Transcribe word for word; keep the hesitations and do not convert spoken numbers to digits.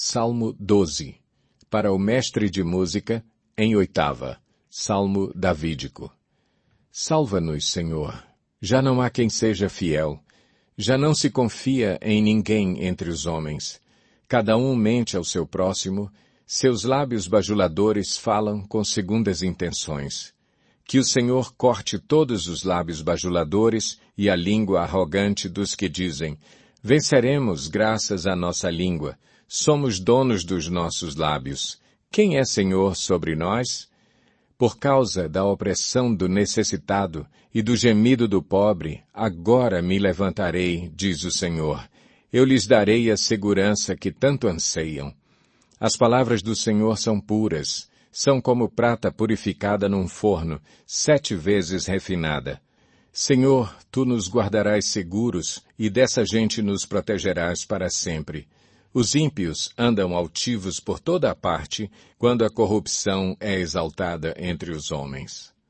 Salmo doze. Para o mestre de música, em oitava. Salmo davídico. Salva-nos, Senhor. Já não há quem seja fiel. Já não se confia em ninguém entre os homens. Cada um mente ao seu próximo. Seus lábios bajuladores falam com segundas intenções. Que o Senhor corte todos os lábios bajuladores e a língua arrogante dos que dizem: venceremos graças à nossa língua. Somos donos dos nossos lábios. Quem é Senhor sobre nós? Por causa da opressão do necessitado e do gemido do pobre, agora me levantarei, diz o Senhor. Eu lhes darei a segurança que tanto anseiam. As palavras do Senhor são puras, são como prata purificada num forno, sete vezes refinada. Senhor, tu nos guardarás seguros e dessa gente nos protegerás para sempre. Os ímpios andam altivos por toda a parte, quando a corrupção é exaltada entre os homens.